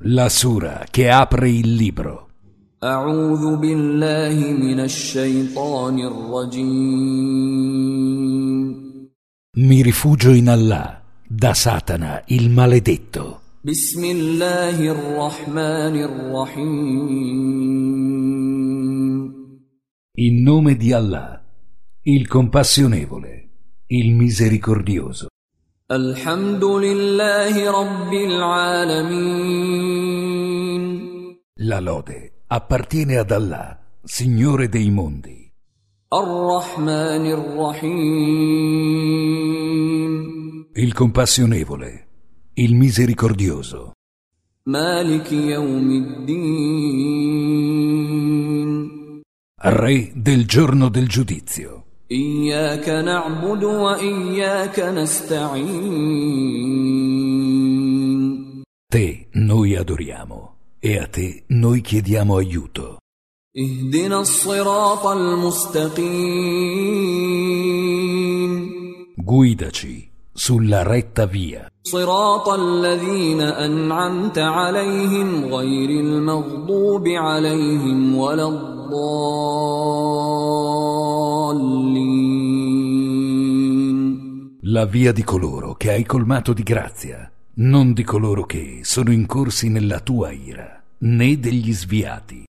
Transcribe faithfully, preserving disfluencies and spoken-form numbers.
La sura che apre il libro. أعوذ بالله من الشيطان الرجيم. Mi rifugio in Allah, da Satana, il maledetto. بسم الله الرحمن الرحيم. In nome di Allah, il compassionevole, il misericordioso. الحمد لله رب العالمين. La lode appartiene ad Allah, Signore dei mondi. الرحمن الرحيم. Il compassionevole, il misericordioso. مالك يوم الدين. Re del giorno del giudizio. إياك نعبد وإياك نستعين. Te noi adoriamo e a te noi chiediamo aiuto. اهدنا الصراط المستقيم. Guidaci sulla retta via. صراط الذين أنعمت عليهم غير المغضوب عليهم ولا الضالين. La via di coloro che hai colmato di grazia, non di coloro che sono incorsi nella tua ira, né degli sviati.